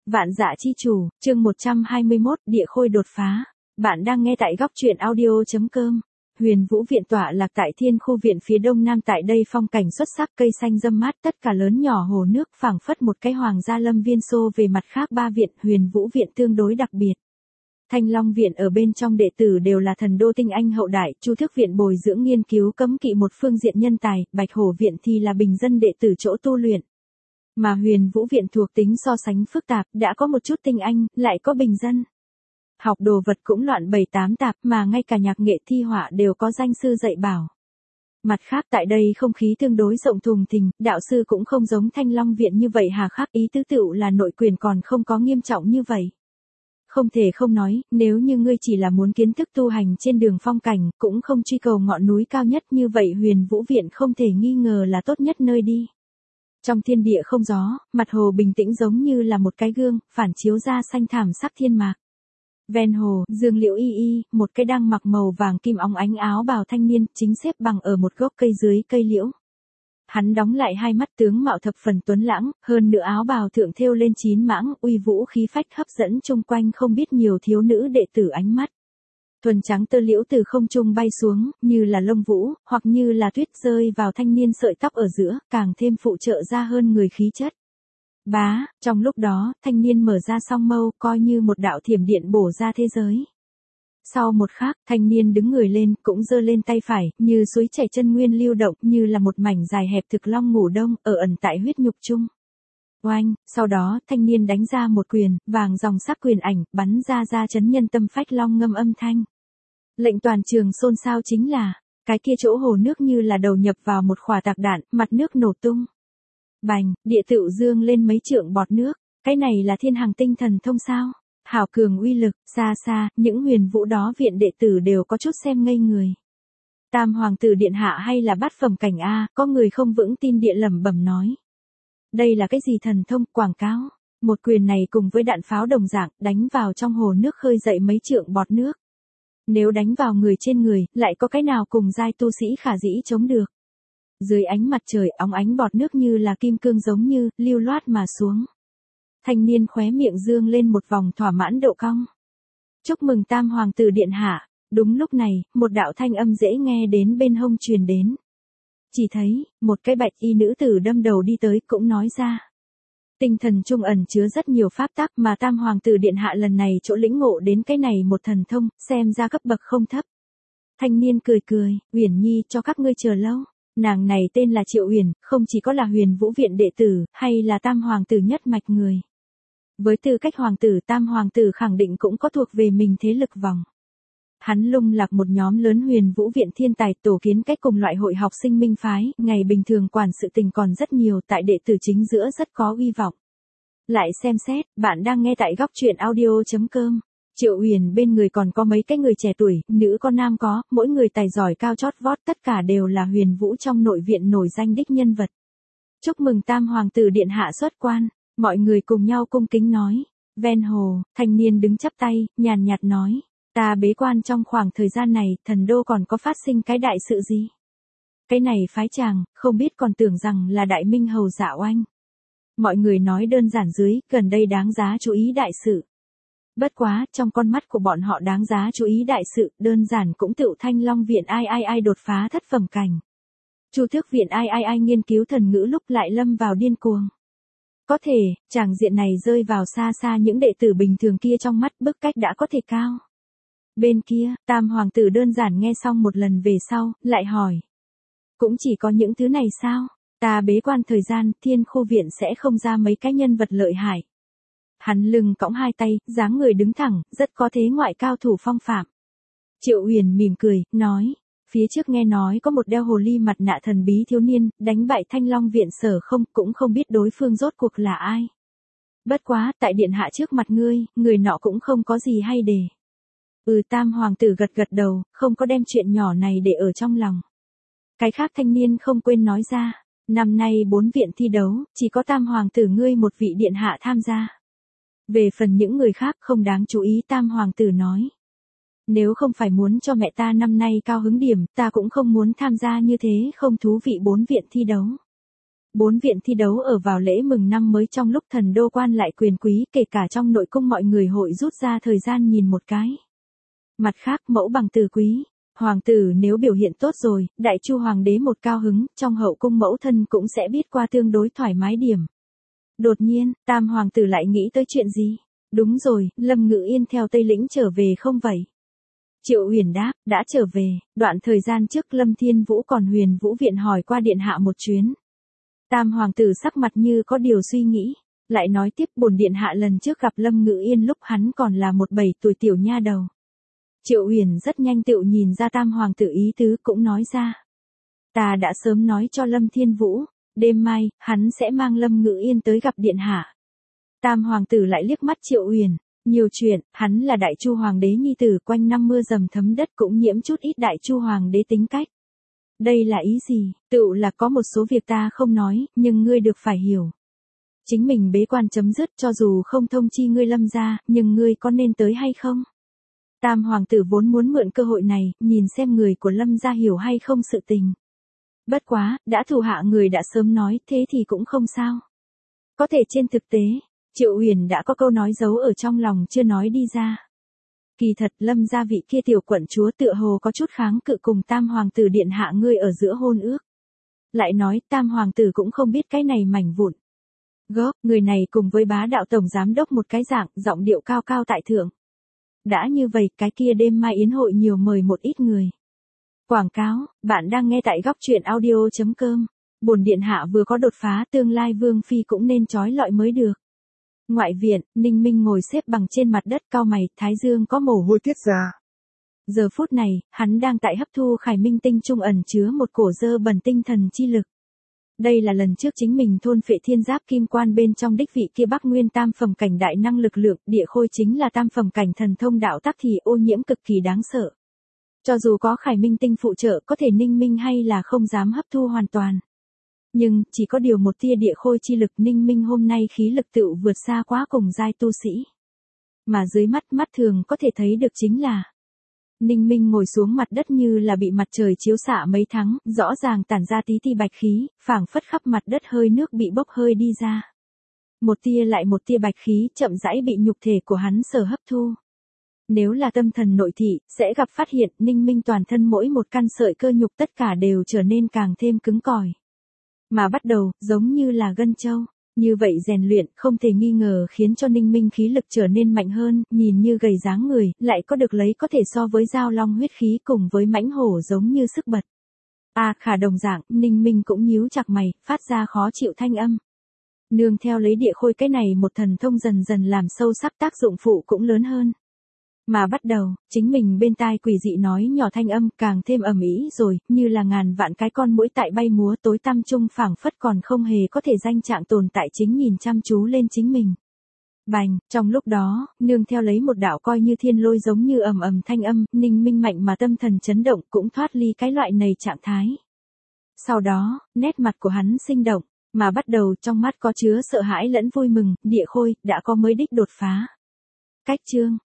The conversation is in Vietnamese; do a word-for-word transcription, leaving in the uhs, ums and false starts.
Vạn Dạ Chi Chủ, chương một trăm hai mươi mốt, địa khôi đột phá. Bạn đang nghe tại góc truyện audio chấm com. Huyền Vũ Viện tọa lạc tại Thiên Khu Viện phía đông nam, tại đây phong cảnh xuất sắc, cây xanh râm mát, tất cả lớn nhỏ hồ nước, phảng phất một cái hoàng gia lâm viên. Xô về mặt khác, ba viện Huyền Vũ Viện tương đối đặc biệt. Thanh Long Viện ở bên trong đệ tử đều là thần đô tinh anh hậu đại, Chu Thức Viện bồi dưỡng nghiên cứu cấm kỵ một phương diện nhân tài, Bạch Hổ Viện thì là bình dân đệ tử chỗ tu luyện. Mà Huyền Vũ Viện thuộc tính so sánh phức tạp, đã có một chút tinh anh, lại có bình dân. Học đồ vật cũng loạn bảy tám tạp, mà ngay cả nhạc nghệ thi họa đều có danh sư dạy bảo. Mặt khác, tại đây không khí tương đối rộng thùng thình, đạo sư cũng không giống Thanh Long Viện như vậy hà khắc, ý tứ tựu là nội quyền còn không có nghiêm trọng như vậy. Không thể không nói, nếu như ngươi chỉ là muốn kiến thức tu hành trên đường phong cảnh, cũng không truy cầu ngọn núi cao nhất, như vậy Huyền Vũ Viện không thể nghi ngờ là tốt nhất nơi đi. Trong thiên địa không gió, mặt hồ bình tĩnh giống như là một cái gương, phản chiếu ra xanh thảm sắc thiên mạc. Ven hồ, dương liễu y y, một cái đang mặc màu vàng kim óng ánh áo bào thanh niên, chính xếp bằng ở một gốc cây dưới cây liễu. Hắn đóng lại hai mắt, tướng mạo thập phần tuấn lãng, hơn nữa áo bào thượng thêu lên chín mãng, uy vũ khí phách hấp dẫn chung quanh không biết nhiều thiếu nữ đệ tử ánh mắt. Thuần trắng tơ liễu từ không trung bay xuống, như là lông vũ, hoặc như là tuyết rơi vào thanh niên sợi tóc ở giữa, càng thêm phụ trợ ra hơn người khí chất. Bá, trong lúc đó, thanh niên mở ra song mâu, coi như một đạo thiểm điện bổ ra thế giới. Sau một khắc, thanh niên đứng người lên, cũng giơ lên tay phải, như suối chảy chân nguyên lưu động, như là một mảnh dài hẹp thực long ngủ đông, ở ẩn tại huyết nhục chung. Oanh, sau đó, thanh niên đánh ra một quyền, vàng dòng sắc quyền ảnh, bắn ra ra chấn nhân tâm phách long ngâm âm thanh. Lệnh toàn trường xôn xao chính là, cái kia chỗ hồ nước như là đầu nhập vào một khỏa tạc đạn, mặt nước nổ tung. Bành, địa tựu dương lên mấy trượng bọt nước, cái này là thiên hàng tinh thần thông sao? Hảo cường uy lực, xa xa, những Huyền Vũ đó viện đệ tử đều có chút xem ngây người. Tam hoàng tử điện hạ hay là bát phẩm cảnh A, có người không vững tin địa lẩm bẩm nói. Đây là cái gì thần thông, quảng cáo? Một quyền này cùng với đạn pháo đồng dạng, đánh vào trong hồ nước khơi dậy mấy trượng bọt nước. Nếu đánh vào người trên người, lại có cái nào cùng giai tu sĩ khả dĩ chống được. Dưới ánh mặt trời, óng ánh bọt nước như là kim cương giống như, lưu loát mà xuống. Thanh niên khóe miệng dương lên một vòng thỏa mãn độ cong. Chúc mừng Tam hoàng tử điện hạ. Đúng lúc này, một đạo thanh âm dễ nghe đến bên hông truyền đến. Chỉ thấy, một cái bạch y nữ tử đâm đầu đi tới, cũng nói ra. Tinh thần trung ẩn chứa rất nhiều pháp tắc, mà Tam hoàng tử điện hạ lần này chỗ lĩnh ngộ đến cái này một thần thông, xem ra cấp bậc không thấp. Thanh niên cười cười, Uyển Nhi cho các ngươi chờ lâu. Nàng này tên là Triệu Uyển, không chỉ có là Huyền Vũ Viện đệ tử, hay là Tam hoàng tử nhất mạch người. Với tư cách hoàng tử, Tam hoàng tử khẳng định cũng có thuộc về mình thế lực vòng. Hắn lung lạc một nhóm lớn Huyền Vũ Viện thiên tài, tổ kiến cách cùng loại hội học sinh minh phái, ngày bình thường quản sự tình còn rất nhiều, tại đệ tử chính giữa rất có uy vọng. Lại xem xét, bạn đang nghe tại góc truyện audio chấm com. Triệu Uyển bên người còn có mấy cái người trẻ tuổi, nữ có nam có, mỗi người tài giỏi cao chót vót, tất cả đều là Huyền Vũ trong nội viện nổi danh đích nhân vật. Chúc mừng Tam hoàng tử điện hạ xuất quan, mọi người cùng nhau cung kính nói. Ven hồ, thanh niên đứng chắp tay, nhàn nhạt nói, ta bế quan trong khoảng thời gian này, thần đô còn có phát sinh cái đại sự gì? Cái này phái chàng, không biết còn tưởng rằng là đại minh hầu Dạ Oanh. Mọi người nói đơn giản dưới, gần đây đáng giá chú ý đại sự. Bất quá, trong con mắt của bọn họ đáng giá chú ý đại sự, đơn giản cũng tựu Thanh Long Viện ai ai ai đột phá thất phẩm cảnh. Chu Thức Viện ai ai ai nghiên cứu thần ngữ lúc lại lâm vào điên cuồng. Có thể, tràng diện này rơi vào xa xa những đệ tử bình thường kia trong mắt, bức cách đã có thể cao. Bên kia, Tam hoàng tử đơn giản nghe xong một lần về sau, lại hỏi. Cũng chỉ có những thứ này sao? Ta bế quan thời gian, Thiên Khu Viện sẽ không ra mấy cái nhân vật lợi hại. Hắn lưng cõng hai tay, dáng người đứng thẳng, rất có thế ngoại cao thủ phong phạm. Triệu Uyển mỉm cười, nói, phía trước nghe nói có một đeo hồ ly mặt nạ thần bí thiếu niên, đánh bại Thanh Long Viện Sở Không, cũng không biết đối phương rốt cuộc là ai. Bất quá, tại điện hạ trước mặt ngươi, người nọ cũng không có gì hay để. Ừ, Tam hoàng tử gật gật đầu, không có đem chuyện nhỏ này để ở trong lòng. Cái khác thanh niên không quên nói ra, năm nay bốn viện thi đấu, chỉ có Tam hoàng tử ngươi một vị điện hạ tham gia. Về phần những người khác không đáng chú ý, Tam hoàng tử nói. Nếu không phải muốn cho mẹ ta năm nay cao hứng điểm, ta cũng không muốn tham gia như thế không thú vị bốn viện thi đấu. Bốn viện thi đấu ở vào lễ mừng năm mới trong lúc thần đô quan lại quyền quý, kể cả trong nội cung mọi người hội rút ra thời gian nhìn một cái. Mặt khác, mẫu bằng từ quý, hoàng tử nếu biểu hiện tốt rồi, đại chu hoàng đế một cao hứng, trong hậu cung mẫu thân cũng sẽ biết qua tương đối thoải mái điểm. Đột nhiên, tam hoàng tử lại nghĩ tới chuyện gì? Đúng rồi, Lâm Ngự Yên theo Tây Lĩnh trở về không vậy? Triệu Uyển đáp, đã trở về, đoạn thời gian trước Lâm Thiên Vũ còn Huyền Vũ Viện hỏi qua điện hạ một chuyến. Tam hoàng tử sắc mặt như có điều suy nghĩ, lại nói tiếp bổn điện hạ lần trước gặp Lâm Ngự Yên lúc hắn còn là một bảy tuổi tiểu nha đầu. Triệu Uyển rất nhanh tựu nhìn ra tam hoàng tử ý tứ cũng nói ra. Ta đã sớm nói cho Lâm Thiên Vũ, đêm mai, hắn sẽ mang Lâm Ngự Yên tới gặp điện hạ. Tam hoàng tử lại liếc mắt Triệu Uyển, nhiều chuyện, hắn là đại chu hoàng đế nhi tử, quanh năm mưa dầm thấm đất cũng nhiễm chút ít đại chu hoàng đế tính cách. Đây là ý gì? Tựu là có một số việc ta không nói, nhưng ngươi được phải hiểu. Chính mình bế quan chấm dứt, cho dù không thông chi ngươi Lâm gia, nhưng ngươi có nên tới hay không? Tam hoàng tử vốn muốn mượn cơ hội này, nhìn xem người của Lâm gia hiểu hay không sự tình. Bất quá, đã thủ hạ người đã sớm nói, thế thì cũng không sao. Có thể trên thực tế, Triệu Uyển đã có câu nói giấu ở trong lòng chưa nói đi ra. Kỳ thật Lâm gia vị kia tiểu quận chúa tựa hồ có chút kháng cự cùng tam hoàng tử điện hạ ngươi ở giữa hôn ước. Lại nói tam hoàng tử cũng không biết cái này mảnh vụn. Góp, người này cùng với bá đạo tổng giám đốc một cái dạng, giọng điệu cao cao tại thượng. Đã như vậy, cái kia đêm mai yến hội nhiều mời một ít người. Quảng cáo, bạn đang nghe tại góc truyện audio chấm com. Bổn điện hạ vừa có đột phá, tương lai vương phi cũng nên trói lọi mới được. Ngoại viện, Ninh Minh ngồi xếp bằng trên mặt đất cau mày, thái dương có mồ hôi tiết ra. Giờ phút này, hắn đang tại hấp thu khải minh tinh trung ẩn chứa một cổ dơ bẩn tinh thần chi lực. Đây là lần trước chính mình thôn phệ thiên giáp kim quan bên trong đích vị kia Bắc Nguyên tam phẩm cảnh đại năng lực lượng, địa khôi chính là tam phẩm cảnh thần thông đạo tắc thì ô nhiễm cực kỳ đáng sợ. Cho dù có khải minh tinh phụ trợ có thể Ninh Minh hay là không dám hấp thu hoàn toàn. Nhưng, chỉ có điều một tia địa khôi chi lực Ninh Minh hôm nay khí lực tựu vượt xa quá cùng giai tu sĩ. Mà dưới mắt mắt thường có thể thấy được chính là Ninh Minh ngồi xuống mặt đất như là bị mặt trời chiếu xạ mấy tháng, rõ ràng tản ra tí ti bạch khí, phảng phất khắp mặt đất hơi nước bị bốc hơi đi ra. Một tia lại một tia bạch khí chậm rãi bị nhục thể của hắn sở hấp thu. Nếu là tâm thần nội thị, sẽ gặp phát hiện Ninh Minh toàn thân mỗi một căn sợi cơ nhục tất cả đều trở nên càng thêm cứng cỏi. Mà bắt đầu, giống như là gân trâu. Như vậy rèn luyện, không thể nghi ngờ khiến cho Ninh Minh khí lực trở nên mạnh hơn, nhìn như gầy dáng người, lại có được lấy có thể so với dao long huyết khí cùng với mãnh hổ giống như sức bật. À khả đồng dạng, Ninh Minh cũng nhíu chặt mày, phát ra khó chịu thanh âm. Nương theo lấy địa khôi cái này một thần thông dần dần làm sâu sắc tác dụng phụ cũng lớn hơn. Mà bắt đầu, chính mình bên tai quỷ dị nói nhỏ thanh âm càng thêm ầm ĩ rồi, như là ngàn vạn cái con muỗi tại bay múa tối tăm trung phảng phất còn không hề có thể danh trạng tồn tại chính nhìn chăm chú lên chính mình. Bành, trong lúc đó, nương theo lấy một đạo coi như thiên lôi giống như ầm ầm thanh âm, Ninh Minh mạnh mà tâm thần chấn động cũng thoát ly cái loại này trạng thái. Sau đó, nét mặt của hắn sinh động, mà bắt đầu trong mắt có chứa sợ hãi lẫn vui mừng, địa khôi, đã có mới đích đột phá. Cách chương